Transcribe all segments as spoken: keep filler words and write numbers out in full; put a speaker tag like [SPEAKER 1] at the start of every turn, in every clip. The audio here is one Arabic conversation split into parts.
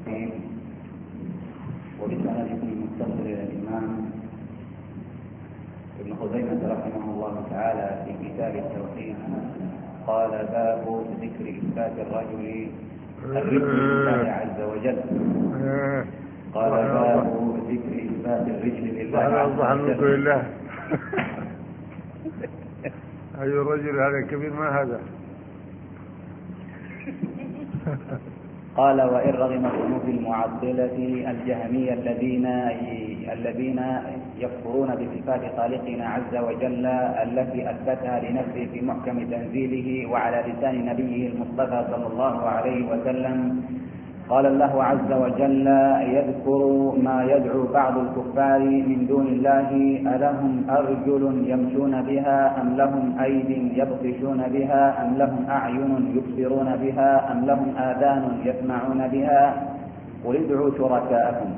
[SPEAKER 1] الرحيم. وبسندكم المتصل الى الامام ابن خزيمة رحمه الله تعالى في كتاب التوحيد قال: باب ذكر اثبات الرجل الرجل لله عز وجل. قال: باب ذكر اثبات الرجل لله عز وجل.
[SPEAKER 2] أي الرجل هذا الكبير ما هذا؟
[SPEAKER 1] قال: وإن رغم في المعطلة الجهمية الذين الذين يكفرون بصفات خالقنا عز وجل التي أثبتها لنفسه في محكم تنزيله وعلى لسان نبيه المصطفى صلى الله عليه وسلم، قال الله عز وجل يذكر ما يدعو بعض الكفار من دون الله: ألهم أرجل يمشون بها أم لهم أيد يبطشون بها أم لهم أعين يبصرون بها أم لهم آذان يسمعون بها قل ادعوا شركاءكم.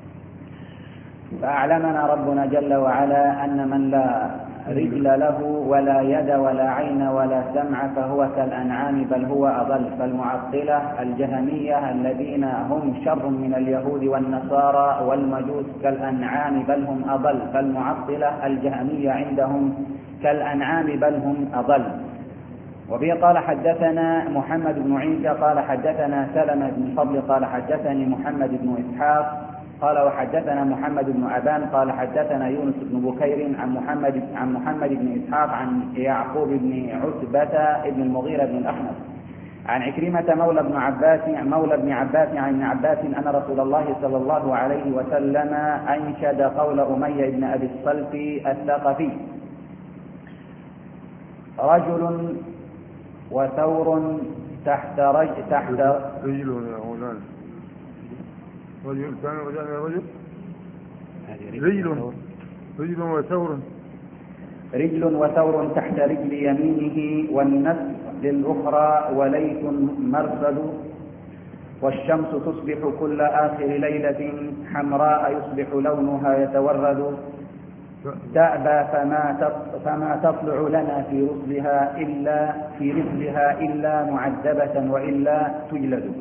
[SPEAKER 1] فأعلمنا ربنا جل وعلا أن من لا رجل له ولا يد ولا عين ولا سمع فهو كالأنعام بل هو أضل. فالمعطلة الجهمية الذين هم شر من اليهود والنصارى والمجوس كالأنعام بل هم أضل. فالمعطلة الجهمية عندهم كالأنعام بل هم أضل. وبه قال: حدثنا محمد بن عيسى قال حدثنا سلمة بن فضل قال حدثني محمد بن إسحاق قال وحدثنا محمد بن أبان قال حدثنا يونس بن بكير عن محمد عن محمد بن إسحاق عن يعقوب بن عتبة بن المغيرة بن الأحنف عن عكرمة مولى ابن عباس مولى ابن عباس عن ابن عباس أن رسول الله صلى الله عليه وسلم أنشد قول أمية بن أبي الصلت الثقفي: رجل وثور تحت رجل تحت
[SPEAKER 2] رجل رجل كان رجل رجل رجل وثور
[SPEAKER 1] رجل وثور تحت رجل يمينه والنسل للأخرى وليث مرصد والشمس تصبح كل آخر ليلة حمراء يصبح لونها يتورد تأبى فما فما تطلع لنا في رسلها إلا في رسلها إلا معذبة وإلا تجلد.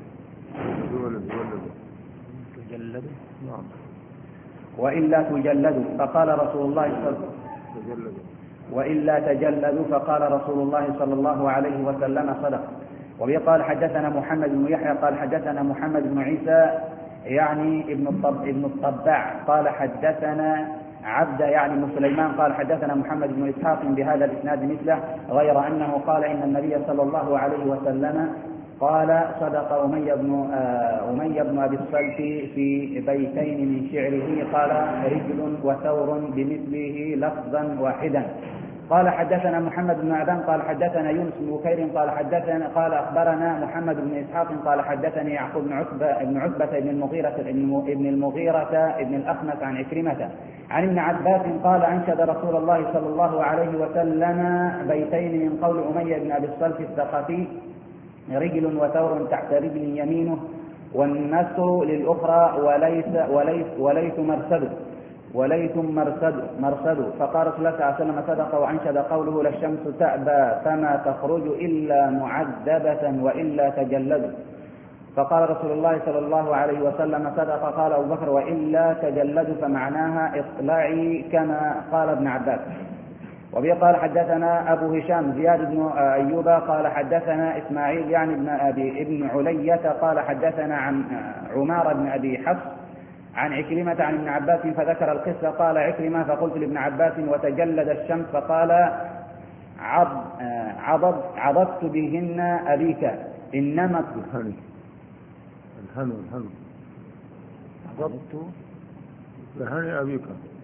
[SPEAKER 1] تجلد نعم وإلا تجلد. فقال رسول الله صلى وإلا تجلد فقال رسول الله صلى الله عليه وسلم: صدق. وبه قال: حدثنا محمد بن يحيى قال حدثنا محمد بن عيسى يعني ابن الطب ابن الطباع قال حدثنا عبد يعني ابن سليمان قال حدثنا محمد بن إسحاق بهذا الإسناد مثله، غير أنه قال إن النبي صلى الله عليه وسلم قال: صدق أمية بن أمية بن أبي الصلت في بيتين من شعره، قال: رجل وثور بمثله لفظا واحدا. قال: حدثنا محمد بن أبان قال حدثنا يونس بن بكير قال حدثنا قال أخبرنا محمد بن إسحاق قال حدثني يعقوب بن عتبة بن عتبة بن المغيرة ابن المغيرة ابن الأخنس عن عكرمة عن ابن عباس قال: أنشد رسول الله صلى الله عليه وسلم بيتين من قول أمية بن أبي الصلت الثقفي: رجل وثور تحت رجل يمينه والنسر للأخرى وليس وليس وليس مرصد وليس مرصد مرصد. فقال رسول الله صلى الله عليه وسلم: صدق. وأنشد قوله: لا الشمس تأبى فما تخرج إلا معذبة وإلا تجلد. فقال رسول الله صلى الله عليه وسلم: صدق. قال أبو بكر: وإلا تجلد فمعناها اطلعي كما قال ابن عباس. وبه قال: حدثنا أبو هشام زياد بن أيوب قال حدثنا إسماعيل يعني ابن أبي ابن علية قال حدثنا عن عمار بن أبي حفص عن عكرمة عن ابن عباس فذكر القصة. قال عكرمة: فقلت لابن عباس: وتجلد الشمس؟ فقال: عض عضض عضضت بهن أبيك إنما
[SPEAKER 2] الحنو الحنو الحنو عضضت بهن أبيك.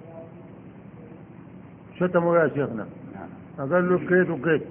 [SPEAKER 2] شتموا يا شيخنا، قال له كيت وكيت.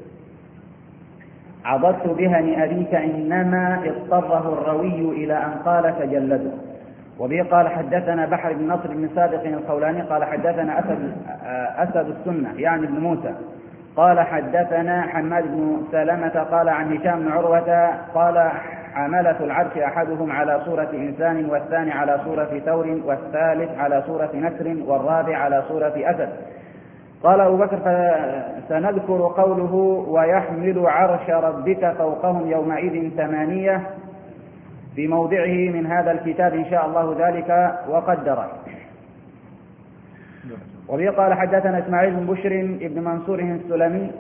[SPEAKER 1] عضضت بهن أبيك إنما اضطره الروي إلى أن قال تجلدوا. وبه قال: حدثنا بحر بن نصر بن سابق الخولاني قال حدثنا أسد, أسد السنة يعني ابن موسى قال حدثنا حماد بن سلمة قال عن هشام بن عروة قال: حملة العرش أحدهم على صورة إنسان والثاني على صورة ثور والثالث على صورة نسر والرابع على صورة أسد. قال أبو بكر: فسنذكر قوله: ويحمل عرش ربك فوقهم يومئذ ثمانية في موضعه من هذا الكتاب إن شاء الله ذلك وقدره. وبه قال حدثنا إسماعيل بن بشر ابن منصور السلمي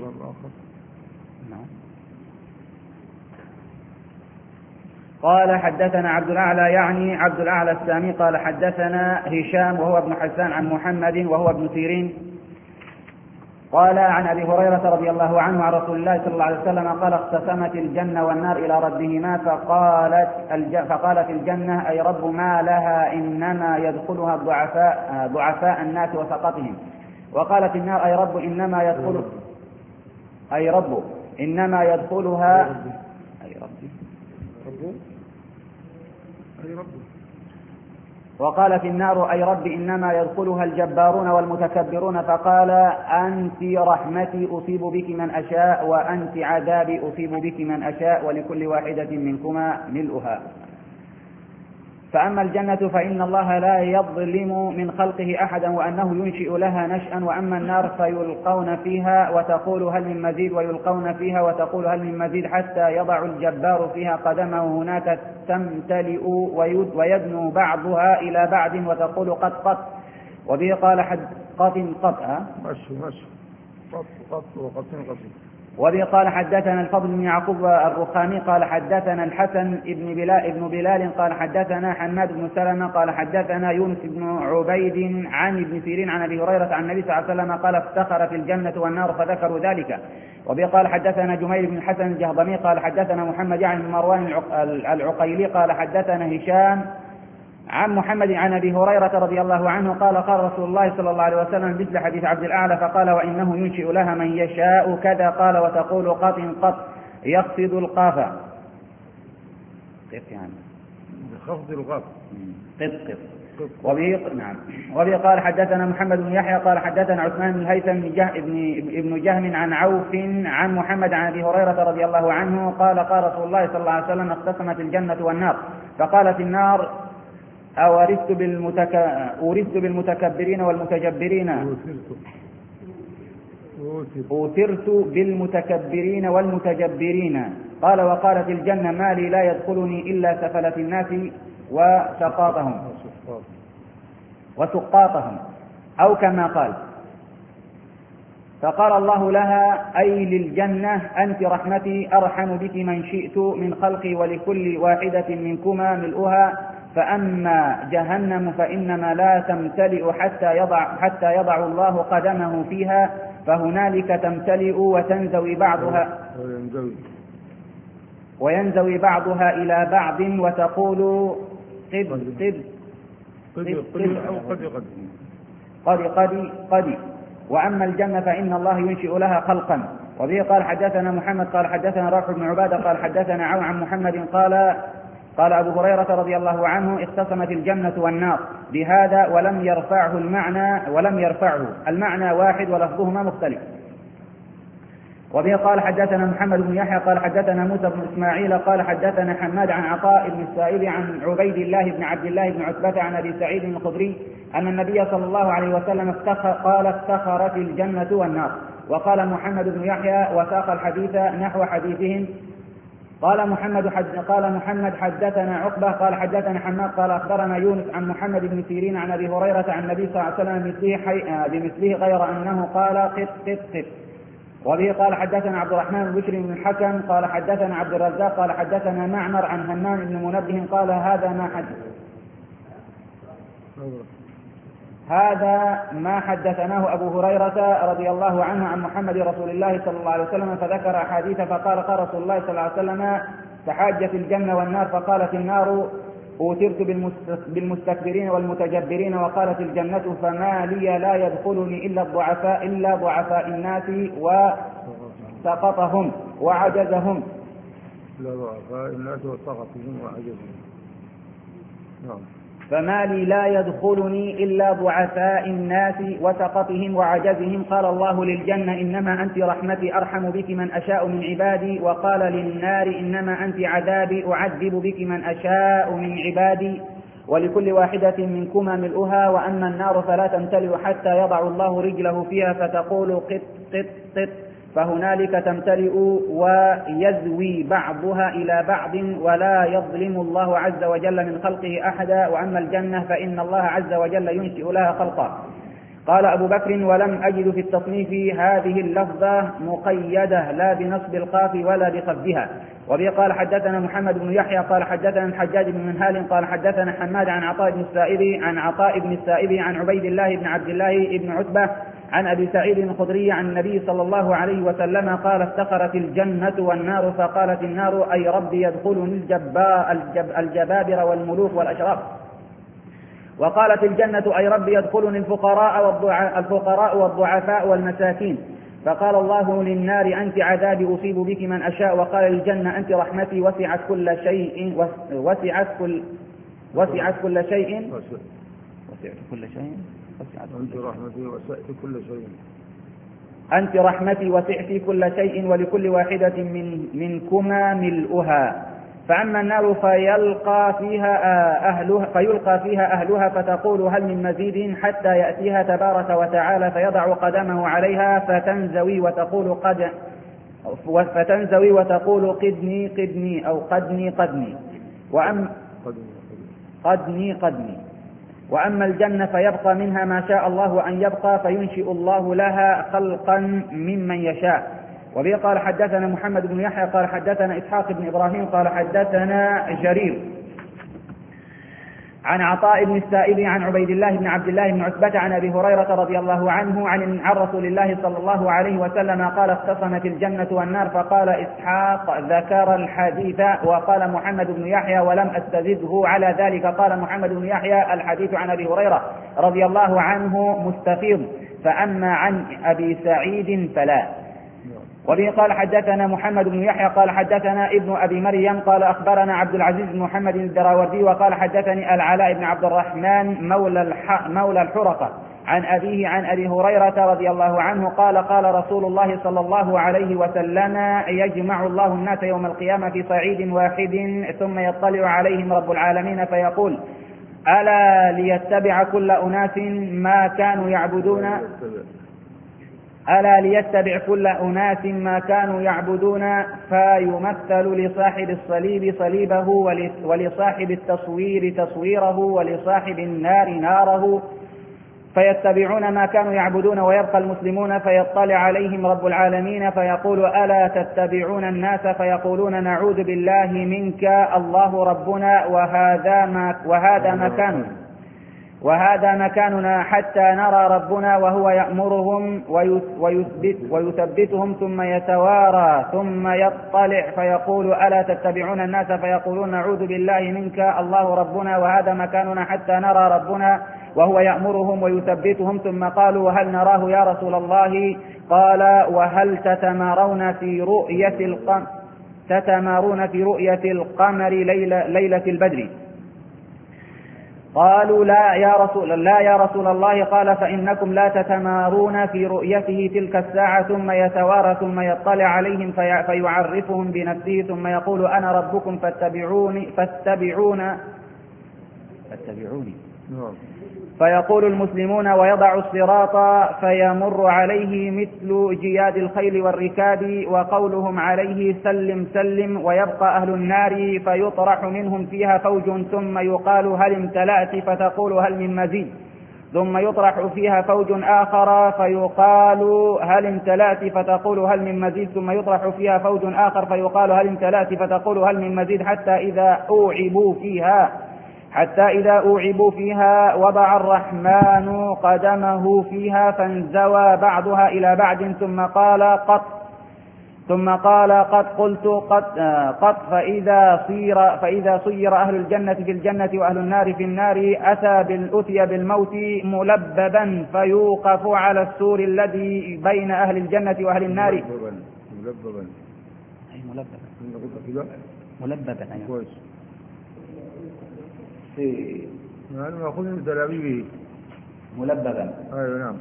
[SPEAKER 1] قال حدثنا عبد الأعلى يعني عبد الأعلى السامي قال حدثنا هشام وهو ابن حسان عن محمد وهو ابن سيرين قال عن أبي هريرة رضي الله عنه عن رسول الله صلى الله عليه وسلم قال اختصمت الجنة والنار إلى ربهما فقالت, الج... فقالت الجنة أي رب ما لها إنما يدخلها الضعفاء ضعفاء الناس وسقطهم. وقالت النار أي رب إنما يدخل أي رب إنما يدخلها أي رب أي رب وقالت النار أي رب إنما يدخلها الجبارون والمتكبرون فقال أنت رحمتي أصيب بك من أشاء وأنت عذابي أصيب بك من أشاء ولكل واحدة منكما ملؤها. فأما الجنة فإن الله لا يظلم من خلقه أحدا وأنه ينشئ لها نشأ. وأما النار فيلقون فيها وتقول هل من مزيد ويلقون فيها وتقول هل من مزيد حتى يضع الجبار فيها قدمه هناك تمتلئ ويدنو بعضها إلى بعض وتقول قد قط. وبه قال حد قط قط
[SPEAKER 2] مشي مشي قط قط وقط قط.
[SPEAKER 1] وبه قال حدثنا الفضل بن يعقوب الرخامي قال حدثنا الحسن ابن بلال, ابن بلال قال حدثنا حماد بن سلمة قال حدثنا يونس بن عبيد عن ابن سيرين عن أبي هريرة عن النبي صلى الله عليه وسلم قال افتخرت الجنة والنار فذكروا ذلك. وبه قال حدثنا جميل بن الحسن الجهضمي قال حدثنا محمد يعني بن مروان العقيلي قال حدثنا هشام عن محمد عن أبي هريرة رضي الله عنه قال قال رسول الله صلى الله عليه وسلم مثل حديث عبد الأعلى فقال وإنه ينشئ لها من يشاء كذا قال وتقول قط قط يخفض القاف قط يعني
[SPEAKER 2] خفض القاف
[SPEAKER 1] قط قط. وبه نعم وبه قال حدثنا محمد بن يحيى قال حدثنا عثمان بن الهيثم ابن جهم عن عوف عن محمد عن أبي هريرة رضي الله عنه قال قال رسول الله صلى الله عليه وسلم اختصمت الجنة والنار فقالت النار أورثت بالمتك... أورثت بالمتكبرين والمتجبرين أوثرت بالمتكبرين والمتجبرين قال وقالت الجنة ما لي لا يدخلني إلا سفلة الناس وسقاطهم وسقاطهم أو كما قال. فقال الله لها أي للجنة أنت رحمتي أرحم بك من شئت من خلقي ولكل واحدة منكما ملؤها. فأما جهنم فإنما لا تمتلئ حتى يضع, حتى يضع الله قدمه فيها فهنالك تمتلئ وتنزوي بعضها وينزوي بعضها إلى بعض وتقول قد قد قد قد قد. وأما الجنة فإن الله ينشئ لها خلقا. وبه قال حدثنا محمد قال حدثنا راح بن عبادة قال حدثنا عون عن محمد قال قال أبو هريرة رضي الله عنه اختصمت الجنة والنار بهذا ولم يرفعه المعنى ولم يرفعه المعنى واحد ولفظهما مختلف. وبه قال حدثنا محمد بن يحيى قال حدثنا موسى بن إسماعيل قال حدثنا حماد عن عطاء بن السائب عن عبيد الله بن عبد الله بن عتبة عن أبي سعيد الخدري أن النبي صلى الله عليه وسلم افتخر قال افتخرت الجنة والنار. وقال محمد بن يحيى وساق الحديث نحو حديثهم. قال محمد حد قال محمد حدثنا عقبة قال حدثنا حماد قال أخبرنا يونس عن محمد بن سيرين عن أبي هريرة عن النبي صلى الله عليه وسلم بمثله, بمثله غير أنه قال قط قط قط. وبه قال حدثنا عبد الرحمن بن بشر بن الحكم قال حدثنا عبد الرزاق قال حدثنا معمر عن همام بن منبه قال هذا ما حدث هذا ما حدثناه أبو هريرة رضي الله عنه عن محمد رسول الله صلى الله عليه وسلم فذكر أحاديث فقال قال رسول الله صلى الله عليه وسلم تحاجت الجنة والنار فقالت النار أوترت بالمستكبرين والمتجبرين وقالت الجنة فما لي لا يدخلني إلا الضعفاء إلا ضعفاء الناس وسقطهم وعجزهم
[SPEAKER 2] لا ضعفاء الناس وسقطهم وعجزهم. نعم.
[SPEAKER 1] فما لي لا يدخلني إلا ضعفاء الناس وسقطهم وعجزهم. قال الله للجنة إنما أنت رحمتي أرحم بك من أشاء من عبادي. وقال للنار إنما أنت عذابي أعذب بك من أشاء من عبادي ولكل واحدة منكما ملؤها. وأما النار فلا تمتلئ حتى يضع الله رجله فيها فتقول قط قط قط فهنالك تمتلئ ويزوي بعضها إلى بعض ولا يظلم الله عز وجل من خلقه أحدا. وأما الجنة فإن الله عز وجل ينشئ لها خلقا. قال أبو بكر: ولم أجد في التصنيف هذه اللفظة مقيدة لا بنصب القاف ولا بخفضها. وبه قال حدثنا محمد بن يحيى قال حدثنا الحجاج بن منهال قال حدثنا حماد عن عطاء بن السائب عن عطاء بن السائب عن عبيد الله بن عبد الله بن عتبة عن أبي سعيد الخدري عن النبي صلى الله عليه وسلم قال: افتخرت الجنة والنار، فقالت النار: أي رب يدخلني الجبا الجب الجبابرة والملوك والأشراف. وقالت الجنة: أي رب يدخلني الفقراء الفقراء والضعفاء والمساكين. فقال الله للنار: أنت عذابي أصيب بك من أشاء. وقال للجنة: أنت رحمتي وسعت كل شيء وسعت كل وسعت كل شيء وسعت كل شيء
[SPEAKER 2] أنت رحمتي وسعت كل شيء
[SPEAKER 1] أنت رحمتي وسعت كل شيء ولكل واحدة من منكما ملؤها. فأما النار فيلقى فيها أهلها فيلقى فيها أهلها فتقول: هل من مزيد؟ حتى يأتيها تبارك وتعالى فيضع قدمه عليها فتنزوي وتقول قد فتنزوي وتقول قدني قدني أو قدني قدني وأم قدني قدني. وأما الجنة فيبقى منها ما شاء الله أن يبقى فينشئ الله لها خلقا ممن يشاء. وبه قال حدثنا محمد بن يحيى قال حدثنا إسحاق بن إبراهيم قال حدثنا جرير عن عطاء بن السائب عن عبيد الله بن عبد الله بن عتبة عن أبي هريرة رضي الله عنه عن عن رسول الله صلى الله عليه وسلم قال: اختصمت الجنة والنار. فقال إسحاق: ذكر الحديث. وقال محمد بن يحيى: ولم أستزده على ذلك. قال محمد بن يحيى: الحديث عن أبي هريرة رضي الله عنه مستفيض، فأما عن أبي سعيد فلا. وبه قال حدثنا محمد بن يحيى قال حدثنا ابن أبي مريم قال أخبرنا عبد العزيز بن محمد الدراوردي وقال حدثني العلاء بن عبد الرحمن مولى, الح... مولى الحرقة عن أبيه عن أبي هريرة رضي الله عنه قال: قال رسول الله صلى الله عليه وسلم: يجمع الله الناس يوم القيامة في صعيد واحد ثم يطلع عليهم رب العالمين فيقول: ألا ليتبع كل أناس ما كانوا يعبدون ألا ليتبع كل أناس ما كانوا يعبدون فيمثل لصاحب الصليب صليبه ولصاحب التصوير تصويره ولصاحب النار ناره فيتبعون ما كانوا يعبدون ويبقى المسلمون فيطلع عليهم رب العالمين فيقول: ألا تتبعون الناس؟ فيقولون: نعوذ بالله منك الله ربنا وهذا ما وهذا مكاننا وهذا مكاننا حتى نرى ربنا وهو يأمرهم ويثبت ويثبتهم ثم يتوارى ثم يطلع فيقول: ألا تتبعون الناس؟ فيقولون: نعوذ بالله منك الله ربنا وهذا مكاننا حتى نرى ربنا وهو يأمرهم ويثبتهم ثم قالوا: وهل نراه يا رسول الله؟ قال: وهل تتمارون في رؤية القمر تتمارون في رؤية القمر ليلة, ليلة البدر؟ قالوا: لا يا رسول لا يا رسول الله. قال: فإنكم لا تتمارون في رؤيته تلك الساعة ثم يتوارى ثم يطلع عليهم في فيعرفهم بنفسه ثم يقول: أنا ربكم فاتبعوني فاتبعون فاتبعوني فيقول المسلمون ويضع الصراط فيمر عليه مثل جياد الخيل والركاب وقولهم عليه: سلم سلم. ويبقى أهل النار فيطرح منهم فيها فوج ثم يقال: هل امتلأت؟ فتقول: هل من مزيد؟ ثم يطرح فيها فوج آخر فيقال: هل امتلأت؟ فتقول: هل من مزيد؟ ثم يطرح فيها فوج آخر فيقال: هل امتلأت؟ فتقول: هل من مزيد؟ حتى إذا أوعبوا فيها حتى إذا أوعبوا فيها وضع الرحمن قدمه فيها فانزوى بعضها إلى بعض ثم قال: قط ثم قال: قد قلت قد قد فإذا صير فإذا صير أهل الجنة في الجنة وأهل النار في النار أتى بالأتي بالموت ملببا فيوقف على السور الذي بين أهل الجنة وأهل النار.
[SPEAKER 2] ملببا
[SPEAKER 1] أي ملببا ملببا أيوة.
[SPEAKER 2] يعني يأخذ من تلابيبه
[SPEAKER 1] ملببا.
[SPEAKER 2] أيوة نعم.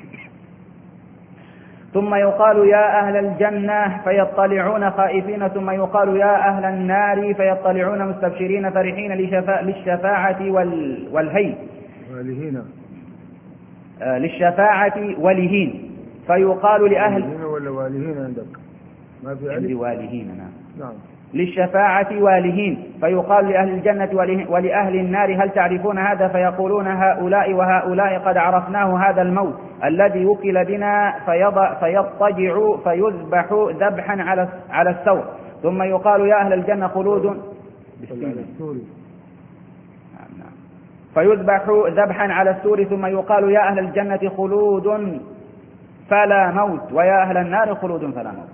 [SPEAKER 1] ثم يقال: يا أهل الجنة فيطلعون خائفين ثم يقال: يا أهل النار فيطلعون مستبشرين فرحين للشفاعة والهين
[SPEAKER 2] ولهين
[SPEAKER 1] آه للشفاعة ولهين فيقال لأهل
[SPEAKER 2] ولا والهين عندك؟ ما في
[SPEAKER 1] عندي
[SPEAKER 2] ألف؟
[SPEAKER 1] والهين. نعم.
[SPEAKER 2] نعم.
[SPEAKER 1] للشفاعة والهين، فيقال لأهل الجنة ولأهل النار هل تعرفون هذا؟ فيقولون هؤلاء وهؤلاء قد عرفناه هذا الموت الذي وكل بنا، فيضطجع فيذبح ذبحا على على الثور، ثم يقال يا أهل الجنة خلود فيذبح ذبحا على السور، ثم يقال يا أهل الجنة خلود فلا موت، ويا أهل النار خلود فلا موت.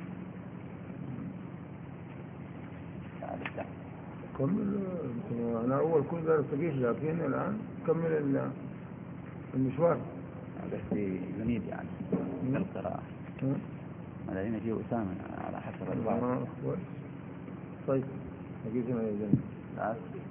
[SPEAKER 2] كمل. أنا أول كل ذلك تقيش، لكن الآن كمل المشوار.
[SPEAKER 1] بس جميل يعني من القراءة. هذا هنا فيه أسامة على حسب البعض.
[SPEAKER 2] طيب تقيسنا يا جنة.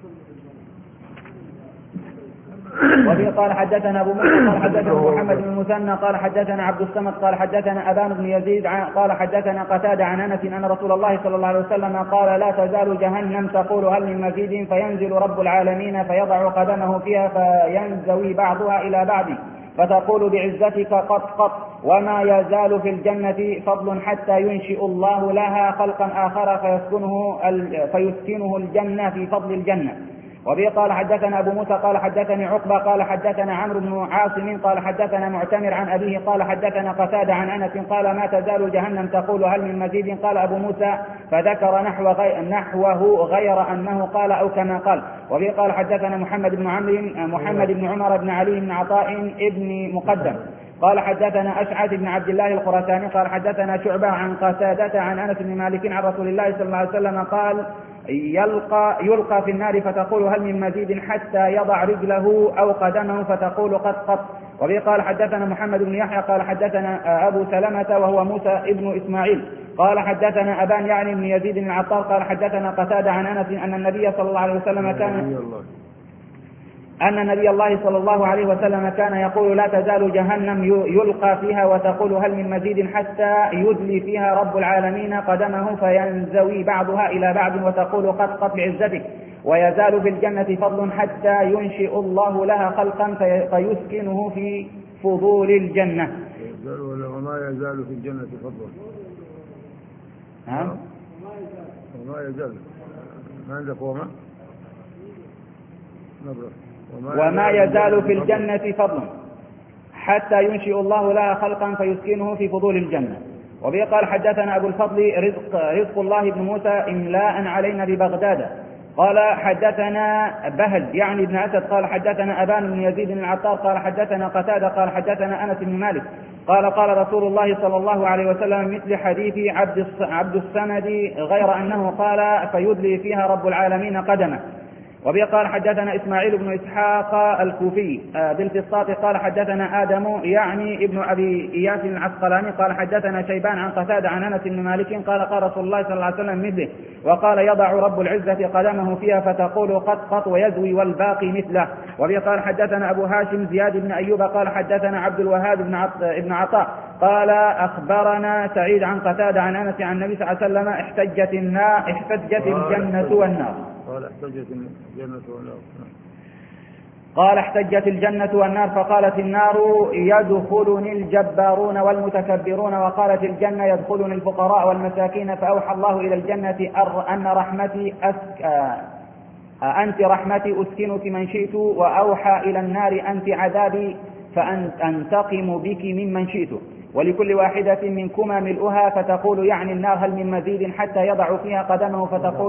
[SPEAKER 1] وفي قال حدثنا أبو موسى قال حدثنا محمد بن المثنى قال حدثنا عبد الصمد قال حدثنا أبان بن يزيد قال حدثنا قتادة عن أنس أن رسول الله صلى الله عليه وسلم قال لا تزال جهنم تقول هل من مزيد، فينزل رب العالمين فيضع قدمه فيها فينزوي بعضها إلى بعض فتقول بعزتك قط قط، وما يزال في الجنة فضل حتى ينشئ الله لها خلقا آخر فيسكنه, فيسكنه الجنة في فضل الجنة. وبه قال حدثنا أبو موسى قال حدثني عقبة قال حدثنا عمرو بن عاصم قال حدثنا معتمر عن أبيه قال حدثنا قتادة عن أنس قال ما تزال جهنم تقول هل من مزيد، قال أبو موسى فذكر نحو غي... نحوه غير أنه قال أو كما قال. وبه قال حدثنا محمد بن عمرو محمد بن عمر بن علي بن عطاء ابن مقدم قال حدثنا أشعث بن عبد الله الخراساني قال حدثنا شعبة عن قتادة عن أنس بن مالك عن رسول الله صلى الله عليه وسلم قال يلقى, يلقى في النار فتقول هل من مزيد حتى يضع رجله أو قدمه فتقول قد قد. وبه قال حدثنا محمد بن يحيى قال حدثنا أبو سلمة وهو موسى ابن إسماعيل قال حدثنا أبان يعني بن يزيد العطار قال حدثنا قتادة عن أنس أن النبي صلى الله عليه وسلم كان أن النبي الله صلى الله عليه وسلم كان يقول لا تزال جهنم يلقى فيها وتقول هل من مزيد حتى يدلي فيها رب العالمين قدمه فينزوي بعضها إلى بعض وتقول قد قد بعزتك، ويزال في الجنة فضل حتى ينشئ الله لها خلقا فيسكنه في فضول الجنة.
[SPEAKER 2] وما يزال في الجنة فضل.
[SPEAKER 1] ها؟
[SPEAKER 2] وما يزال ما عندك وما نبرة.
[SPEAKER 1] وما يزال في الجنة فضل حتى ينشئ الله لها خلقا فيسكنه في فضول الجنة. وبه قال حدثنا أبو الفضل رزق, رزق الله بن موسى إملاء علينا ببغداد قال حدثنا بهز يعني ابن أسد قال حدثنا أبان بن يزيد العطار قال حدثنا قتادة قال حدثنا أنس بن مالك قال قال رسول الله صلى الله عليه وسلم مثل حديث عبد عبد الصمد غير أنه قال فيدلي فيها رب العالمين قدمه. وبه قال حدثنا إسماعيل بن إسحاق الكوفي بالفصاط قال حدثنا آدم يعني ابن أبي إياس العسقلاني قال حدثنا شيبان عن قتادة عن أنس بن مالك قال قال رسول الله صلى الله عليه وسلم مثله، وقال يضع رب العزة قدمه فيها فتقول قط قط ويزوي والباقي مثله. وبه قال حدثنا أبو هاشم زياد بن أيوب قال حدثنا عبد الوهاب بن عطاء قال أخبرنا سعيد عن قتادة عن أنس عن النبي صلى الله عليه وسلم احتجت النار احتجت الجنة والنار
[SPEAKER 2] قال احتجت الجنة والنار
[SPEAKER 1] قال احتجت الجنة والنار فقالت النار يدخلني الجبارون والمتكبرون، وقالت الجنة يدخلني الفقراء والمساكين، فأوحى الله إلى الجنة أن رحمتي أسك... أنت رحمتي أسكنك من شئت، وأوحى إلى النار أنت عذابي فأنتقم بك ممن شئت، ولكل واحدة منكما ملؤها، فتقول يعني النار هل من مزيد حتى يضع فيها قدمه فتقول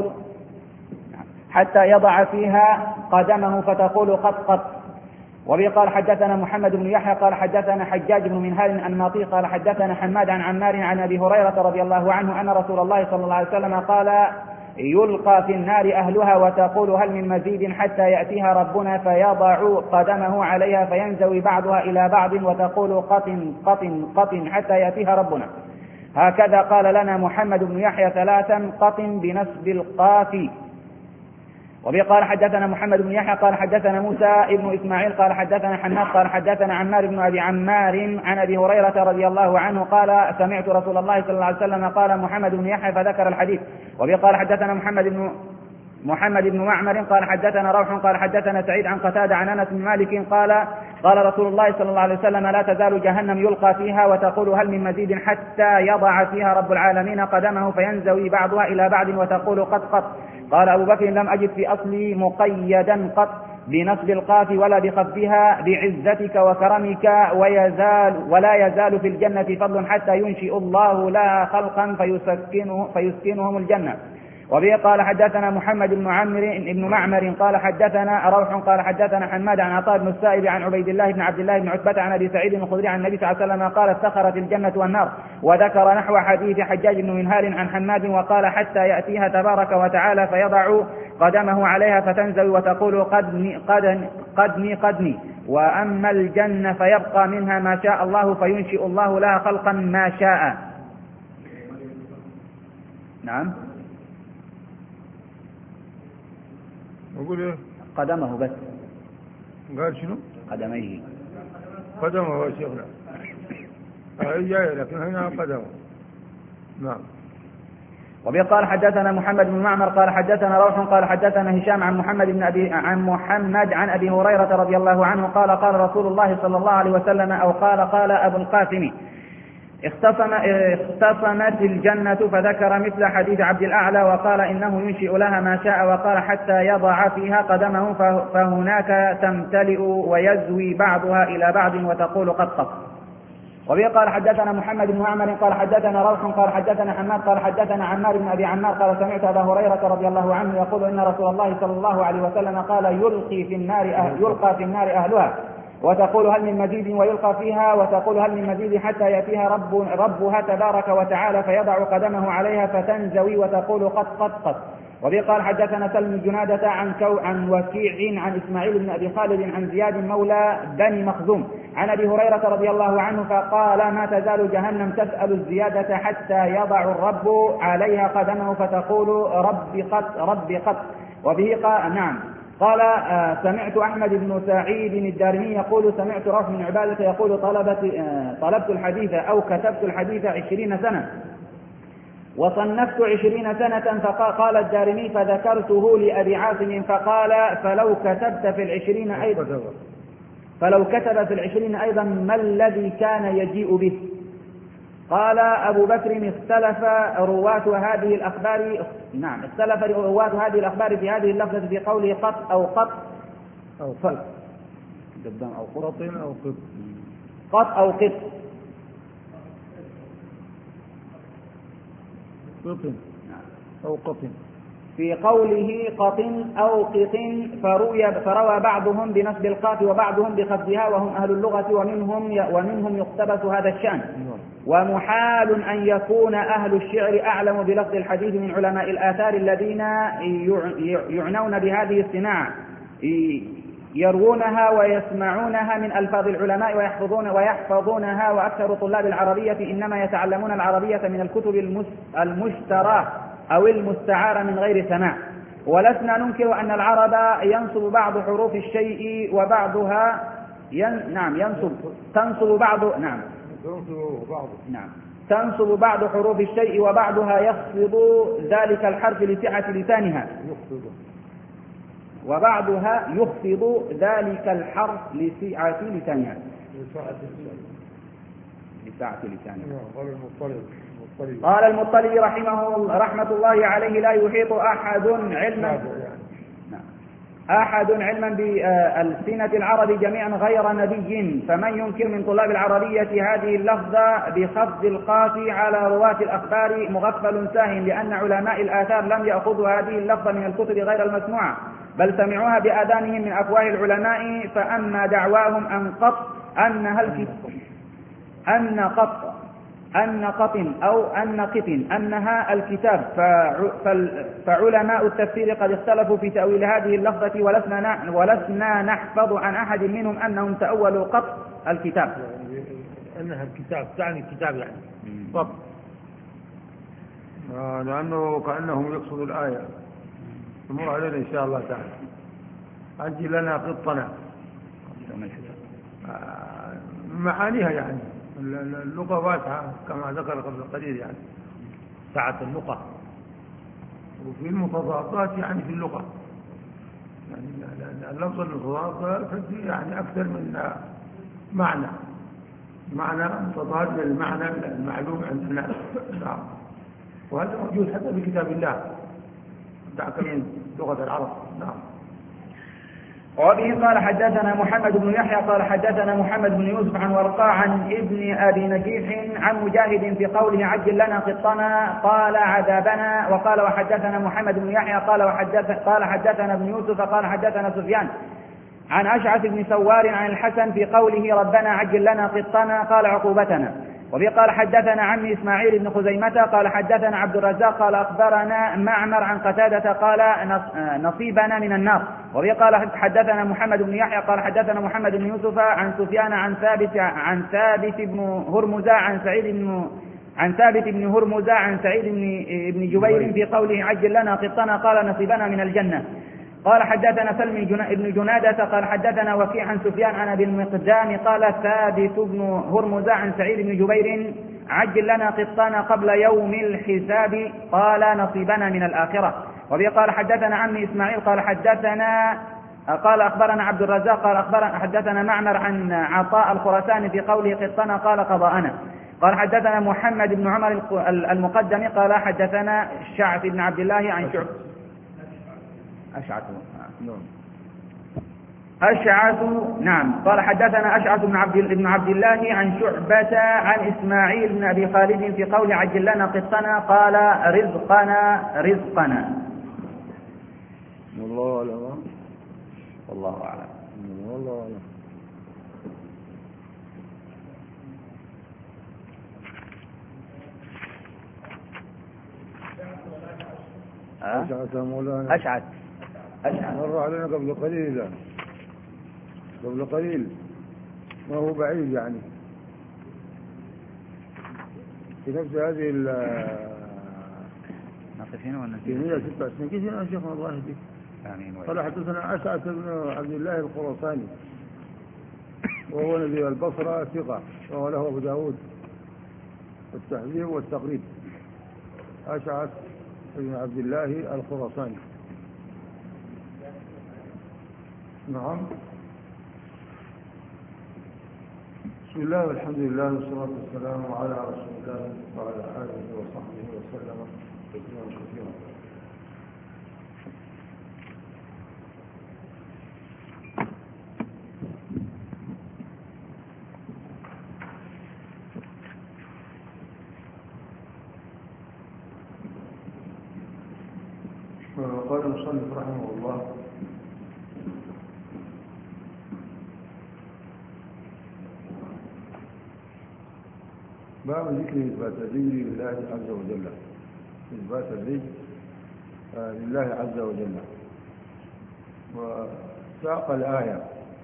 [SPEAKER 1] حتى يضع فيها قدمه فتقول قد قد. وبه قال حدثنا محمد بن يحيى قال حدثنا حجاج بن منهال الناطي قال حدثنا حماد عن عمار عن أبي هريرة رضي الله عنه أن رسول الله صلى الله عليه وسلم قال يلقى في النار أهلها وتقول هل من مزيد حتى يأتيها ربنا فيضع قدمه عليها فينزوي بعضها إلى بعض وتقول قطن قطن قطن حتى يأتيها ربنا. هكذا قال لنا محمد بن يحيى ثلاثا قطن بنسب القاف. وبه قال حدثنا محمد بن يحيى قال حدثنا موسى ابن إسماعيل قال حدثنا حماد قال حدثنا عمار بن أبي عمار عن أبي هريرة رضي الله عنه قال سمعت رسول الله صلى الله عليه وسلم قال محمد بن يحيى فذكر الحديث. وبه قال حدثنا محمد بن محمد بن معمر قال حدثنا روح قال حدثنا سعيد عن قتادة عن أنس بن مالك قال قال رسول الله صلى الله عليه وسلم لا تزال جهنم يلقى فيها وتقول هل من مزيد حتى يضع فيها رب العالمين قدمه فينزوي بعضها إلى بعض وتقول قد قد. قال أبو بكر لم أجد في أصلي مقيدا قط بنصب القاف ولا بخفها بعزتك وكرمك ويزال ولا يزال في الجنة فضل حتى ينشئ الله لها خلقا فيسكنه فيسكنهم الجنة. وبه قال حدثنا محمد بن عمرو بن معمر قال حدثنا روح قال حدثنا حماد عن عطاء بن السائب عن عبيد الله بن عبد الله بن عتبة عن ابي سعيد الخدري عن النبي صلى الله عليه وسلم قال افتخرت الجنة والنار، وذكر نحو حديث حجاج بن منهال عن حماد وقال حتى يأتيها تبارك وتعالى فيضع قدمه عليها فتنزل وتقول قدني قدني قدني قدني. وأما الجنة فيبقى منها ما شاء الله فينشئ الله لها خلقا ما شاء. نعم
[SPEAKER 2] أقول إيه؟
[SPEAKER 1] قدمه بس.
[SPEAKER 2] قال شنو؟
[SPEAKER 1] قدميه.
[SPEAKER 2] قدمه يا شيخنا. هاي جاي لكن هنا قدمه. نعم.
[SPEAKER 1] وبه قال حدثنا محمد بن معمر قال حدثنا روح قال حدثنا هشام عن محمد بن أبي عن محمد عن أبي هريرة رضي الله عنه قال قال رسول الله صلى الله عليه وسلم أو قال قال أبو القاسم اختصم اختصمت الجنة فذكر مثل حديث عبد الأعلى وقال إنه ينشئ لها ما شاء وقال حتى يضع فيها قدمه فهناك تمتلئ ويزوي بعضها إلى بعض وتقول قد قد. وبه قال حدثنا محمد بن معمر قال حدثنا روح قال حدثنا حماد قال حدثنا عمار بن أبي عمار قال سمعت أبا هريرة رضي الله عنه يقول إن رسول الله صلى الله عليه وسلم قال يلقي في النار أهل يلقى في النار أهلها وتقول هل من مزيد ويلقى فيها وتقول هل من مزيد حتى يأتيها رب ربها تبارك وتعالى فيضع قدمه عليها فتنزوي وتقول قد قد قد. وبه قال حدثنا سلم جنادة عن كو عن وكيع عن إسماعيل بن أبي خالد عن زياد مولى بني مخزوم عن أبي هريرة رضي الله عنه فقال ما تزال جهنم تسأل الزيادة حتى يضع الرب عليها قدمه فتقول رب قد رب قد. وبه قال نعم قال آه سمعت أحمد بن سعيد الدارمي يقول سمعت روح بن عبادة يقول طلبت آه طلبت الحديث أو كتبت الحديث عشرين سنة وصنفت عشرين سنة. فقال الدارمي فذكرته لأبي عاصم فقال فلو كتبت في العشرين أيضا فلو كتب في العشرين أيضا ما الذي كان يجيء به. قال أبو بكر اختلف رواة هذه الأخبار نعم اختلف رواة هذه الأخبار في هذه اللفظة في قوله قط أو قط
[SPEAKER 2] أو قط أو قط أو قط
[SPEAKER 1] قط أو قط
[SPEAKER 2] قط أو قط
[SPEAKER 1] في قوله قط أو قط فروي فروى بعضهم بنصب القاف وبعضهم بخفضها وهم أهل اللغة ومنهم ومنهم يقتبس هذا الشأن. ومحال أن يكون أهل الشعر أعلم بلفظ الحديث من علماء الآثار الذين يعنون بهذه الصناعة يروونها ويسمعونها من ألفاظ العلماء ويحفظون ويحفظونها وأكثر طلاب العربية إنما يتعلمون العربية من الكتب المشتراه أو المستعارة من غير سماع. ولسنا ننكر أن العرب ينصب بعض حروف الشيء وبعضها ين... نعم ينصب تنصب بعض نعم نعم تنصب بعض حروف الشيء وبعضها يخفض ذلك الحرف لسعة لسانها وبعضها يخفض ذلك الحرف لسعة لسانها لسعة لسانها. قال المطلب رحمه رحمة الله عليه لا يحيط أحد علما أحد علما بألسنة العرب جميعا غير نبي، فمن ينكر من طلاب العربية هذه اللفظة بخفض القاف على رواة الأخبار مغفل ساهٍ، لأن علماء الآثار لم يأخذوا هذه اللفظة من الكتب غير المسموعة بل سمعوها بآذانهم من أفواه العلماء. فأما دعواهم أن قط أنها الكتاب أن قط أن قط أو أن قط أنها الكتاب فعلماء التفسير قد اختلفوا في تأويل هذه اللفظة ولسنا ولسنا نحفظ عن أحد منهم أنهم تأولوا قط الكتاب
[SPEAKER 2] أنها الكتاب تعني الكتاب يعني قط آه لأنه كأنهم يقصدوا الآية تمر علينا إن شاء الله تعالى. أجل لنا قطنا آه معانيها يعني اللغة واسعة كما ذكر قبل قليل يعني سعة اللغة وفي المتضادات يعني في اللغة، يعني اللفظ المتضاد تدي يعني أكثر من معنى معنى متضاد للمعنى المعلوم عند الناس. نعم. وهذا موجود حتى في كتاب الله دعك من لغة العرب. نعم.
[SPEAKER 1] وبه قال حدثنا محمد بن يحيى قال حدثنا محمد بن يوسف عن ورقاء عن ابن أبي نجيح عن مجاهد في قوله عجل لنا قطنا قال عذابنا. وقال وحدثنا محمد بن يحيى قال وحدث قال حدثنا ابن يوسف قال حدثنا سفيان عن أشعث بن سوار عن الحسن في قوله ربنا عجل لنا قطنا قال عقوبتنا. وبه قال حدثنا عمي إسماعيل بن خزيمة قال حدثنا عبد الرزاق قال أخبرنا معمر عن قتادة قال نصيبنا من النار. وبه قال حدثنا محمد بن يحيى قال حدثنا محمد بن يوسف عن سفيان عن ثابت عن ثابت بن هرمزة عن سعيد بن عن ثابت بن هرمزة عن سعيد بن جبير في قوله عجل لنا قطنا قال نصيبنا من الجنة. قال حدثنا سلمي بن جنادة قال حدثنا وكيع عن سفيان عن أبي المقدام قال ثابت بن هرمزة عن سعيد بن جبير عجل لنا قطنا قبل يوم الحساب قال نصيبنا من الآخرة. وبه قال حدثنا عمي إسماعيل قال حدثنا قال أخبرنا عبد الرزاق قال أخبرنا حدثنا معمر عن عطاء الخراساني في قوله قطنا قال قضاءنا. قال حدثنا محمد بن عمر المقدم قال حدثنا الشعث بن عبد الله عن شعب أشعث أشعث نعم قال حدثنا أشعث بن عبد بن عبد الله عن شعبة عن إسماعيل بن أبي خالد في قول عجل لنا قطنا قال رزقنا رزقنا.
[SPEAKER 2] والله أعلم.
[SPEAKER 1] والله أعلم.
[SPEAKER 2] والله أعلم. أشعث مولانا
[SPEAKER 1] أشعث أشعث
[SPEAKER 2] مر علينا قبل قليل قبل قليل ما هو بعيد يعني في نفس هذه ال
[SPEAKER 1] نقفين ولا
[SPEAKER 2] في مئة وستة وعشرين كيف يا شيخنا الله يهديك. قال حدثنا أشعث بن عبد الله الخراساني وهو نبي البصرة ثقة وهو له أبو داود التحذير والتقريب. أشعث بن عبد الله الخراساني. نعم. بسم الله والحمد لله والصلاة والسلام على رسول الله وعلى آله وصحبه وسلم تسليما كثيرا. قال المصنف رحمه الله باب ذكر إثبات الرجل لله عز وجل. إثبات الرجل لله عز وجل. وساق الآية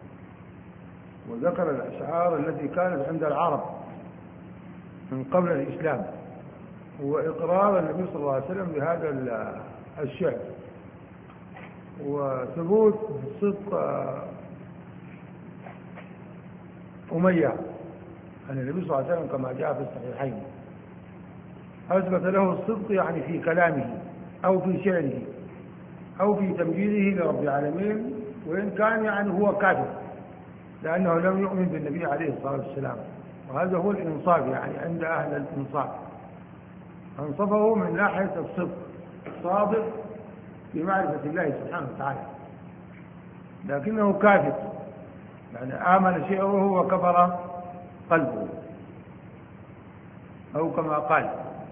[SPEAKER 2] وذكر الأشعار التي كانت عند العرب من قبل الإسلام وإقرار النبي صلى الله عليه وسلم بهذا الشعر وثبوت صدق أمية أن النبي صلى الله عليه وسلم كما جاء في الصحيحين أثبت له الصدق يعني في كلامه أو في شعره أو في تمجيده لرب العالمين، وإن كان يعني هو كافر لأنه لم يؤمن بالنبي عليه الصلاة والسلام. وهذا هو الإنصاف يعني عند أهل الإنصاف، أنصفه من ناحية الصدق الصادق في معرفة الله سبحانه وتعالى، لكنه كافر يعني آمن شعره وكفر قلبه أو كما قال.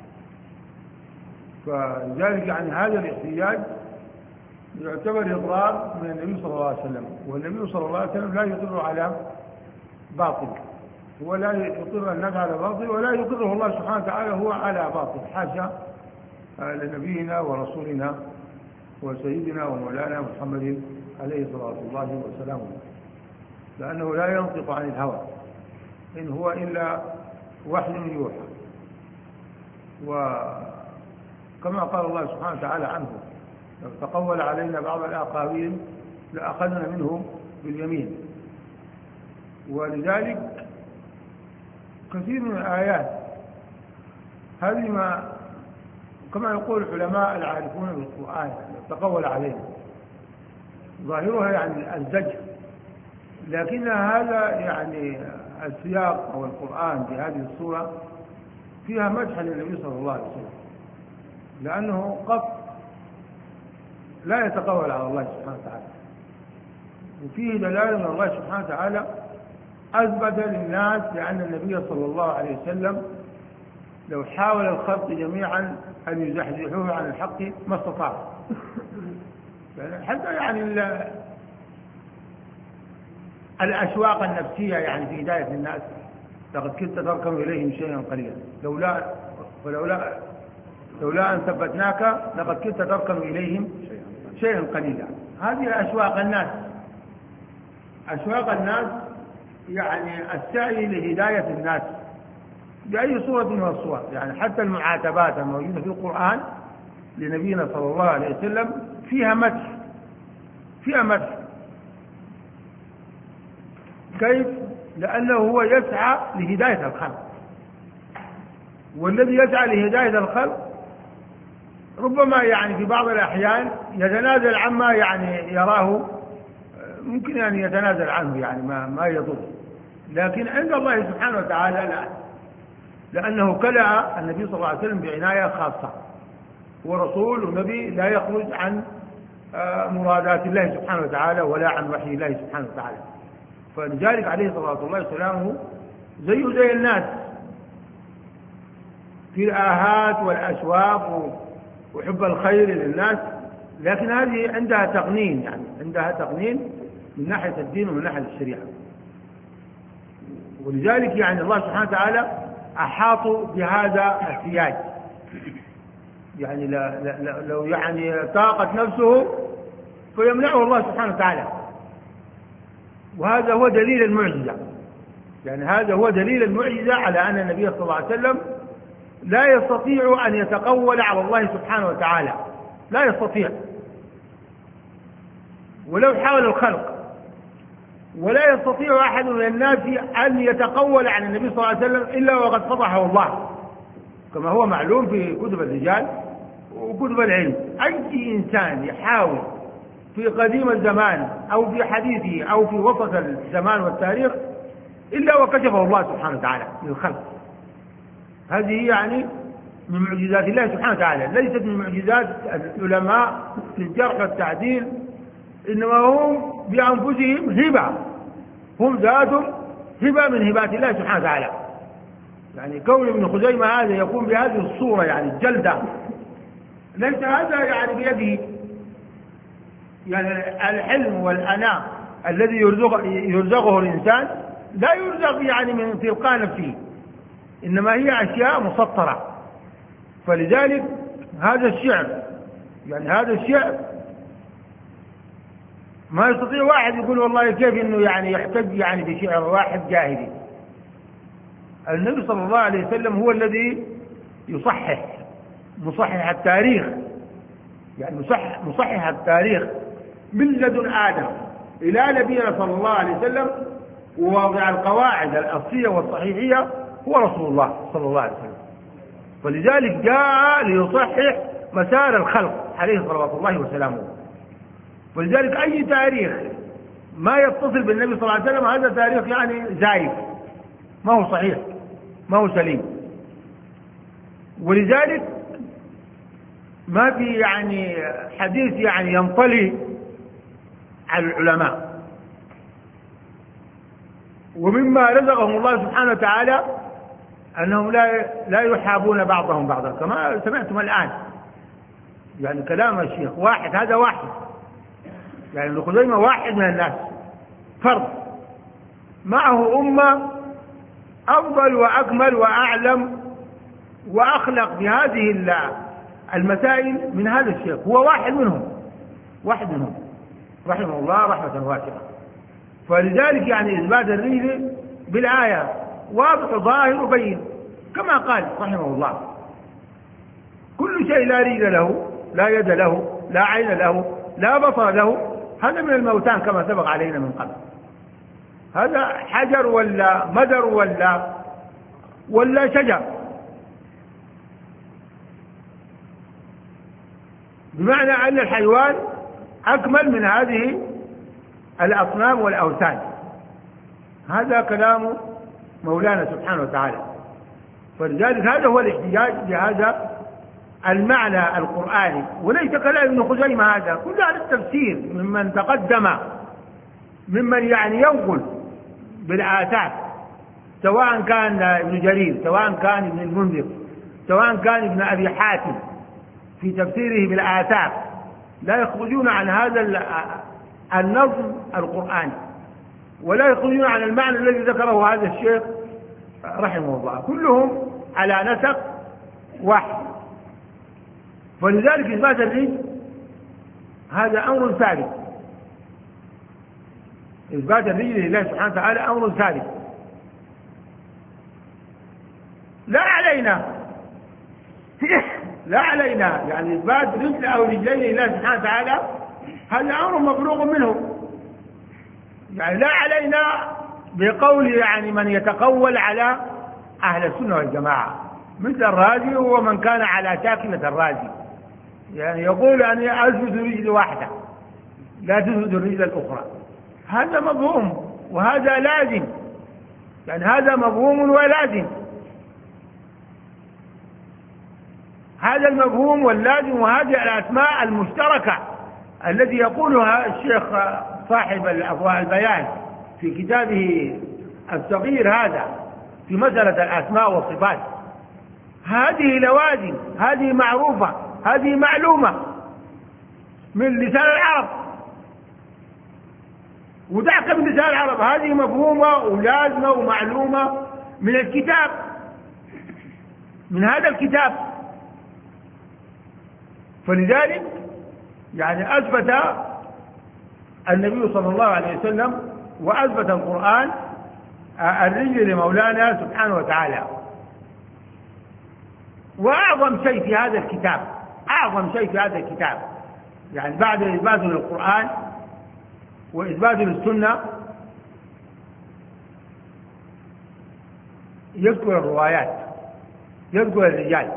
[SPEAKER 2] فلذلك يعني هذا الاحتجاج يعتبر إقرار من النبي صلى الله عليه وسلم، والنبي صلى الله عليه وسلم لا يقر على باطل ولا يقر الناس على باطل ولا يقره الله سبحانه وتعالى هو على باطل، حاشا لنبينا ورسولنا وسيدنا ومولانا محمد عليه صلاة الله وسلامه، لأنه لا ينطق عن الهوى إن هو إلا وحي يوحى. وكما قال الله سبحانه وتعالى عنه لو تقول علينا بعض الأقاويل لأخذنا منه باليمين. ولذلك كثير من الآيات هذه ما كما يقول العلماء العارفون بالقرآن تقول عليهم، ظاهرها يعني الزجر، لكن هذا يعني السياق أو القرآن في هذه السورة فيها مدح للنبي صلى الله عليه وسلم، لأنه قط لا يتقول على الله سبحانه وتعالى، وفيه دلالة من الله سبحانه وتعالى أثبت للناس لأن النبي صلى الله عليه وسلم لو حاول الخلق جميعا أن يزحزحوه عن الحق ما استطاع. يعني حتى يعني الأشواق النفسية يعني في هداية الناس، لقد كنت تركن إليهم شيئا قليلا لولا ولولا لولا أن ثبتناك لقد كنت تركن إليهم شيئا قليلا. هذه أشواق الناس، أشواق الناس يعني السعي لهداية الناس بأي صورة من الصور. يعني حتى المعاتبات الموجودة في القرآن لنبينا صلى الله عليه وسلم فيها مدح، فيها مدح. كيف؟ لأنه هو يسعى لهداية الخلق، والذي يسعى لهداية الخلق ربما يعني في بعض الأحيان يتنازل عما يعني يراه ممكن أن يعني يتنازل عنه، يعني ما ما يضر، لكن عند الله سبحانه وتعالى لا، لأنه كلأ النبي صلى الله عليه وسلم بعناية خاصة، ورسول ونبي لا يخرج عن مرادات الله سبحانه وتعالى ولا عن وحي الله سبحانه وتعالى. فلذلك عليه صلاة الله وسلامه زيه زي الناس في الآهات والأشواق وحب الخير للناس، لكن هذه عندها تقنين، يعني عندها تقنين من ناحية الدين ومن ناحية الشريعة. ولذلك يعني الله سبحانه وتعالى أحاطوا بهذا السياج، يعني لا لا لو يعني طاقت نفسه فيمنعه الله سبحانه وتعالى. وهذا هو دليل المعجزة، يعني هذا هو دليل المعجزة على أن النبي صلى الله عليه وسلم لا يستطيع أن يتقول على الله سبحانه وتعالى، لا يستطيع ولو حاول الخلق، ولا يستطيع أحد من الناس أن يتقول عن النبي صلى الله عليه وسلم إلا وقد فضحه الله، كما هو معلوم في كتب الرجال وكتب العلم. أي إنسان يحاول في قديم الزمان أو في حديثه أو في وسط الزمان والتاريخ إلا وكشفه الله سبحانه وتعالى للخلق. هذه يعني من معجزات الله سبحانه وتعالى، ليست من معجزات العلماء في الجرح والتعديل، إنما هم بأنفسهم هبة، هم ذاتهم هبة من هبات الله سبحانه وتعالى. يعني كون ابن خزيمة هذا يقوم بهذه الصورة يعني الجلدة، ليس هذا يعني بيده، يعني الحلم والأناء الذي يرزق يرزقه الإنسان لا يرزق يعني من تلقاء نفسه، إنما هي أشياء مسطرة. فلذلك هذا الشعر يعني هذا الشعر ما يستطيع واحد يقول والله كيف إنه يعني يحتج يعني بشعر واحد جاهلي. النبي صلى الله عليه وسلم هو الذي يصحح مصحح التاريخ، يعني مصحح, مصحح التاريخ من لدن آدم إلى نبينا صلى الله عليه وسلم، وواضع القواعد الأصلية والصحيحية هو رسول الله صلى الله عليه وسلم. ولذلك جاء ليصحح مسار الخلق عليه صلوات الله وسلامه. ولذلك أي تاريخ ما يتصل بالنبي صلى الله عليه وسلم هذا تاريخ يعني زايف، ما هو صحيح، ما هو سليم. ولذلك ما في يعني حديث يعني ينطلي على العلماء. ومما رزقهم الله سبحانه وتعالى أنهم لا لا يحابون بعضهم بعضا، كما سمعتم الآن يعني كلام الشيخ واحد، هذا واحد يعني ابن خزيمة واحد من الناس، فرد معه أمة أفضل وأكمل وأعلم وأخلق بهذه المسائل من هذا الشيخ، هو واحد منهم، واحد منهم رحمه الله رحمة واسعة. فلذلك يعني إثبات الرجل بالآية واضح ظاهر وبين، كما قال رحمه الله كل شيء لا رجل له لا يد له لا عين له لا بصر له هذا من الموتان كما سبق علينا من قبل. هذا حجر ولا مدر ولا ولا شجر، بمعنى أن الحيوان أكمل من هذه الأصنام والأوثان. هذا كلام مولانا سبحانه وتعالى. فلذلك هذا هو الاحتجاج بهذا المعنى القرآني، وليس كلام ابن خزيمة. هذا كل هذا التفسير ممن تقدم، ممن يعني ينقل بالآثار، سواء كان ابن جرير، سواء كان ابن المنذر، سواء كان ابن أبي حاتم في تفسيره بالآثار، لا يخرجون عن هذا النظم القرآني، ولا يخرجون عن المعنى الذي ذكره هذا الشيخ رحمه الله، كلهم على نسق واحد. ولذلك إثبات الرجل هذا أمر ثابت، إثبات الرجل لله سبحانه وتعالى أمر ثابت، لا علينا لا علينا يعني إثبات رجل أو رجلين لله سبحانه وتعالى هذا أمر مفروغ منه، يعني لا علينا بقول يعني من يتقول على أهل السنة والجماعة مثل الرازي ومن كان على شاكلة الرازي، يعني يقول أني أثبت رجل واحدة لا تثبت الرجل الأخرى. هذا مفهوم وهذا لازم، يعني هذا مفهوم ولازم. هذا المفهوم واللازم وهذه الأسماء المشتركة التي يقولها الشيخ صاحب الأضواء البيان في كتابه الصغير هذا في مسألة الأسماء والصفات، هذه لوازم، هذه معروفة، هذه معلومة من لسان العرب، ودعك من لسان العرب، هذه مفهومة ولازمة ومعلومة من الكتاب، من هذا الكتاب. فلذلك يعني أثبت النبي صلى الله عليه وسلم وأثبت القرآن الرجل لمولانا سبحانه وتعالى. وأعظم شيء في هذا الكتاب، أعظم شيء في هذا الكتاب يعني بعد إثبات للقرآن وإثبات للسنة يذكر الروايات، يذكر الرجال،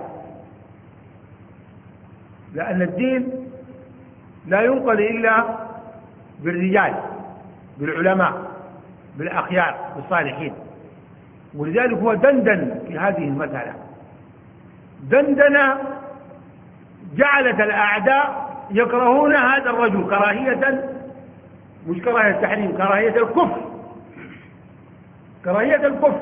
[SPEAKER 2] لأن الدين لا ينقل إلا بالرجال، بالعلماء، بالأخيار، بالصالحين. ولذلك هو دندن في هذه المسألة، دندن جعلت الأعداء يكرهون هذا الرجل كراهية، مش كراهية التحريم، كراهية الكفر، كراهية الكفر،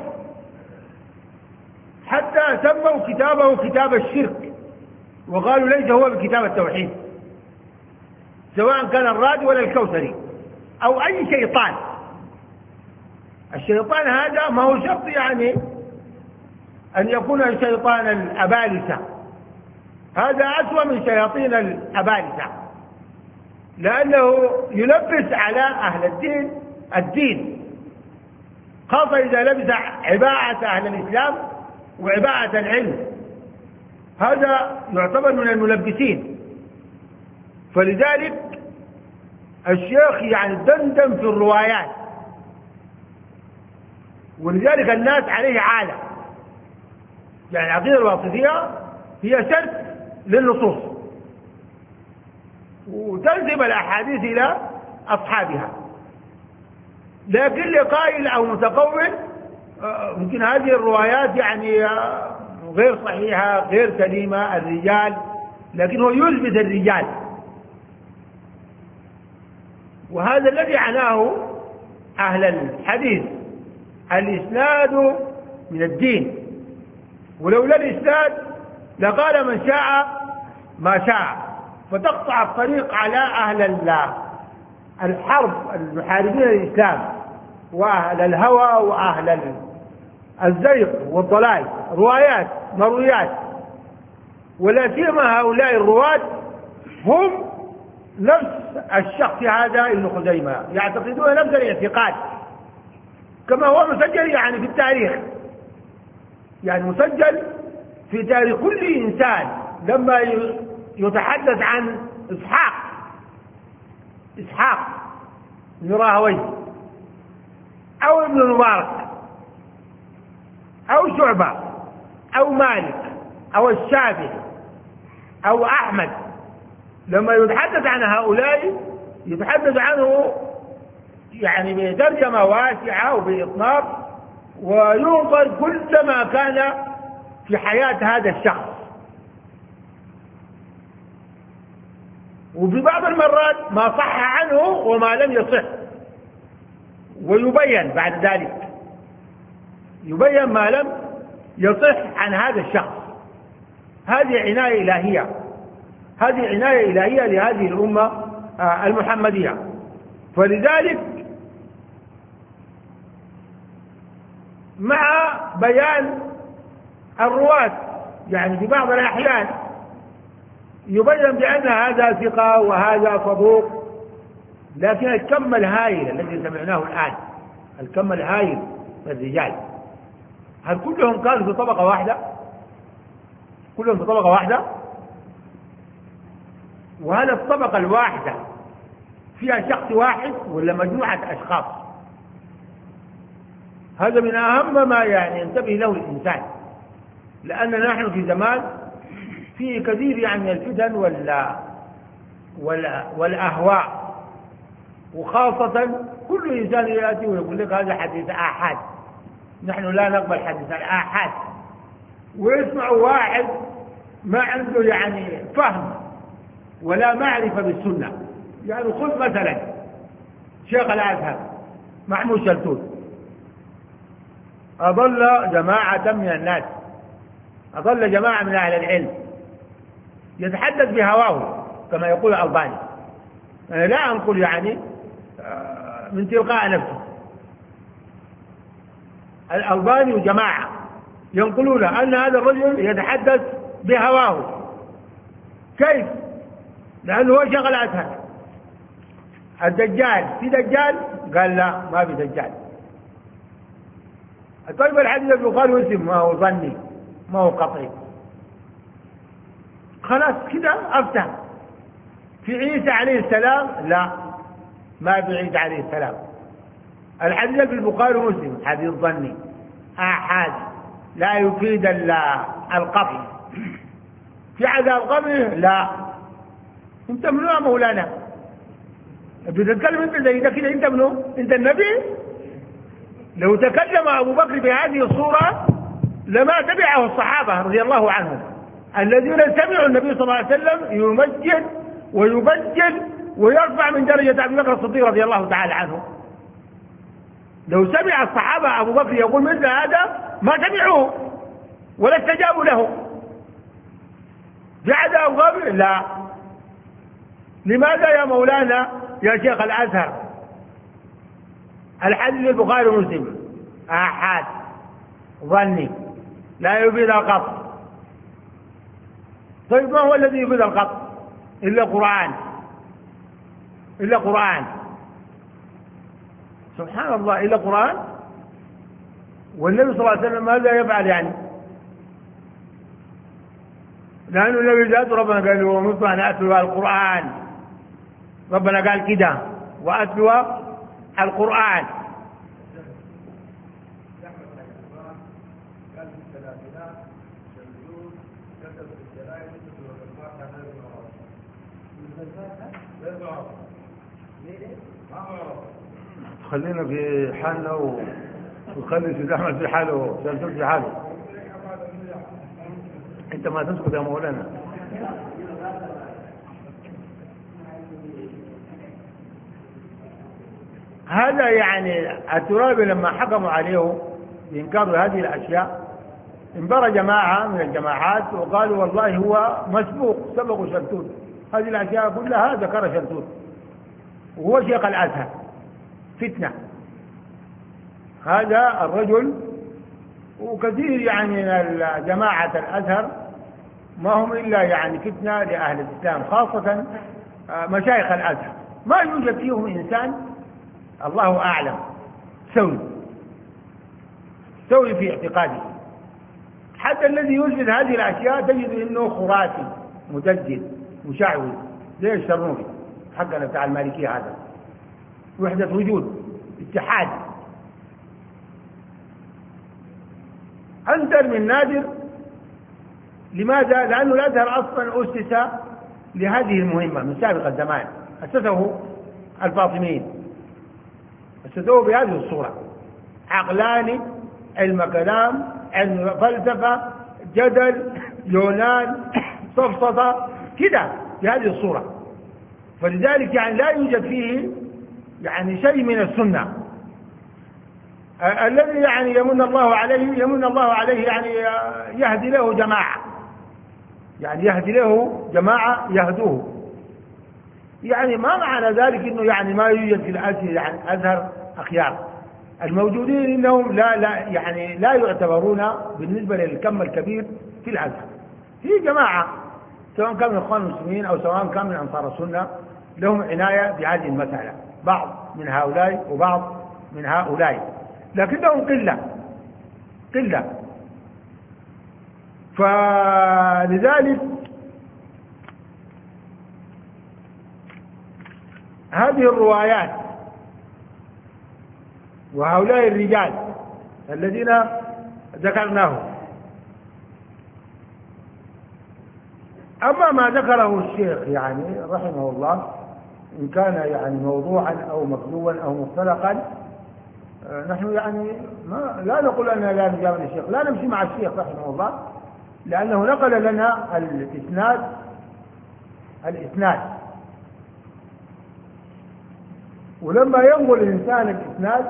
[SPEAKER 2] حتى سموا كتابه كتاب الشرك، وقالوا ليس هو بكتاب التوحيد، سواء كان الراد ولا الكوثري أو أي شيطان. الشيطان هذا ما هو شرط يعني أن يكون شيطان الأبالسة، هذا أسوأ من شياطين الأبالسة، لأنه يلبس على أهل الدين الدين، خاصة إذا لبس عباءة أهل الإسلام وعباءة العلم، هذا يعتبر من الملبسين. فلذلك الشيخ يعني دندن في الروايات، ولذلك الناس عليه عالة، يعني العقيدة الواسطية هي سرد للنصوص وتنسب الأحاديث إلى أصحابها، لكن لقائل أو متقول ممكن هذه الروايات يعني غير صحيحة، غير سليمة، الرجال، لكن هو يثبت الرجال، وهذا الذي عناه أهل الحديث، الإسناد من الدين، ولولا الإسناد لقال من شاء ما شاء، فتقطع الطريق على أهل الحرب المحاربين للإسلام وأهل الهوى وأهل الزيغ والضلال، روايات مرويات، ولا سيما هؤلاء الرواة هم نفس الشخص هذا ابن خزيمة، يعتقدون نفس الاعتقاد كما هو مسجل يعني في التاريخ، يعني مسجل في تاريخ كل إنسان لما يتحدث عن إسحاق إسحاق بن راهويه أو ابن المبارك أو شعبة أو مالك أو الشافعي أو أحمد لما يتحدث عن هؤلاء يتحدث عنه يعني بترجمة واسعة وبإطناب، وينظر كل ما كان في حياة هذا الشخص، وفي بعض المرات ما صح عنه وما لم يصح، ويبين بعد ذلك، يبين ما لم يصح عن هذا الشخص. هذه عناية إلهية، هذه عناية إلهية لهذه الأمة المحمدية. فلذلك مع بيان الرواة يعني في بعض الأحيان يبين بأن هذا ثقة وهذا صدوق، لكن الكم الهائل الذي سمعناه الآن، الكم الهائل من الرجال، هل كلهم كانوا في طبقة واحدة؟ كلهم في طبقة واحدة؟ وهل الطبقة الواحدة فيها شخص واحد ولا مجموعة أشخاص؟ هذا من أهم ما يعني ينتبه له الإنسان، لأننا نحن في زمان فيه كثير يعني الفتن ولا ولا والأهواء، وخاصة كل إنسان يأتي ويقول لك هذا حديث آحاد، نحن لا نقبل حديث الآحاد، ويسمع واحد ما عنده يعني فهم ولا معرفة بالسنة. يعني خذ مثلا شيخ الأزهر محمود شلتوت، أضل جماعة من الناس، أضل جماعة من أهل العلم، يتحدث بهواه كما يقول الألباني. أنا لا أنقل يعني من تلقاء نفسه، الألباني وجماعة ينقلون أن هذا الرجل يتحدث بهواه. كيف؟ لأنه هو شغل أزهر. الدجال في دجال؟ قال لا، ما في دجال. طيب الحديث البخاري ومسلم ما هو ظني، ما هو قطعي، خلاص كده أفتح. في عيسى عليه السلام؟ لا، ما في عيسى عليه السلام. الحديث في البخاري ومسلم حديث ظني آحاد لا يفيد القطع. في عذاب قبر؟ لا. انت منو يا مولانا؟ بتتكلم انت زي ده كده؟ انت منو؟ انت النبي؟ لو تكلم ابو بكر بهذه الصوره لما تبعه الصحابه رضي الله عنهم الذين سمعوا النبي صلى الله عليه وسلم يمجد ويبجل ويرفع من درجه ابي بكر الصديق رضي الله تعالى عنه. لو سمع الصحابه ابو بكر يقول مثل هذا ما سمعوه ولا استجابوا له. بعد قبر؟ لا. لماذا يا مولانا يا شيخ الازهر؟ الحديث البخاري ومسلم آحاد ظني لا يفيد القطع. طيب ما هو الذي يفيد القطع إلا قرآن؟ إلا قرآن، سبحان الله، إلا قرآن. والنبي صلى الله عليه وسلم ماذا يفعل يعني؟ لأنه النبي ذاته ربنا قال له ومثل أن أتلو القرآن، ربنا قال كده وأتلو القرآن. خلينا في حالنا وخلي سيد أحمد في حاله وسلسل في حاله. انت ما تسكت يا مولانا. هذا يعني الترابي لما حكموا عليه بإنكار هذه الأشياء انبر جماعة من الجماعات وقالوا والله هو مسبوق، سبق شلتوت، هذه الأشياء كلها ذكر شلتوت وهو شيخ الأزهر. فتنة هذا الرجل، وكثير يعني من جماعة الأزهر ما هم إلا يعني فتنة لأهل الإسلام، خاصة مشايخ الأزهر ما يوجد فيهم إنسان الله أعلم سوي سوي في اعتقاده. حتى الذي يثبت هذه الأشياء تجد أنه خرافي مدجل مشعوذ زي الشرنوبي حقنا بتاع المالكية، هذا وحدة وجود اتحاد أنذر من نادر. لماذا؟ لأنه الأزهر أصلا أسس لهذه المهمة من سابق الزمان. أسسه الفاطميين، أسسوه بهذه الصورة: عقلاني، علم كلام، علم فلسفة، جدل، يونان، سفسطة، كده بهذه الصورة. فلذلك يعني لا يوجد فيه يعني شيء من السنة. الذي يعني يمن الله عليه يمن الله عليه يعني يهدي له جماعة، يعني يهدي له جماعة يهدوه. يعني ما معنى ذلك انه يعني ما يوجد في الازهر يعني ازهر اخيار. الموجودين انهم لا لا يعني لا يعتبرون بالنسبة للكم الكبير في الازهر. في جماعة سواء كان من اخوان المسلمين او سواء كان من انصار السنة لهم عناية بهذه المسألة، بعض من هؤلاء وبعض من هؤلاء، لكنهم قلة قلة. فلذلك هذه الروايات وهؤلاء الرجال الذين ذكرناهم، أما ما ذكره الشيخ يعني رحمه الله إن كان يعني موضوعا أو مكذوبا أو مختلقا، نحن يعني ما لا نقول أننا لا نجامل الشيخ، لا نمشي مع الشيخ رحمه الله، لأنه نقل لنا الإسناد الإسناد ولما ينقل الإنسان الإسناد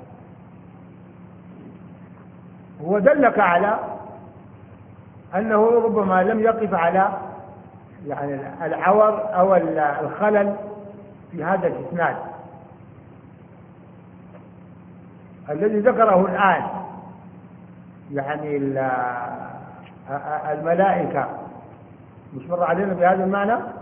[SPEAKER 2] هو دلك على أنه ربما لم يقف على يعني العور أو الخلل في هذا الإسناد الذي ذكره الآن. يعني الملائكة مش مر علينا بهذا المعنى.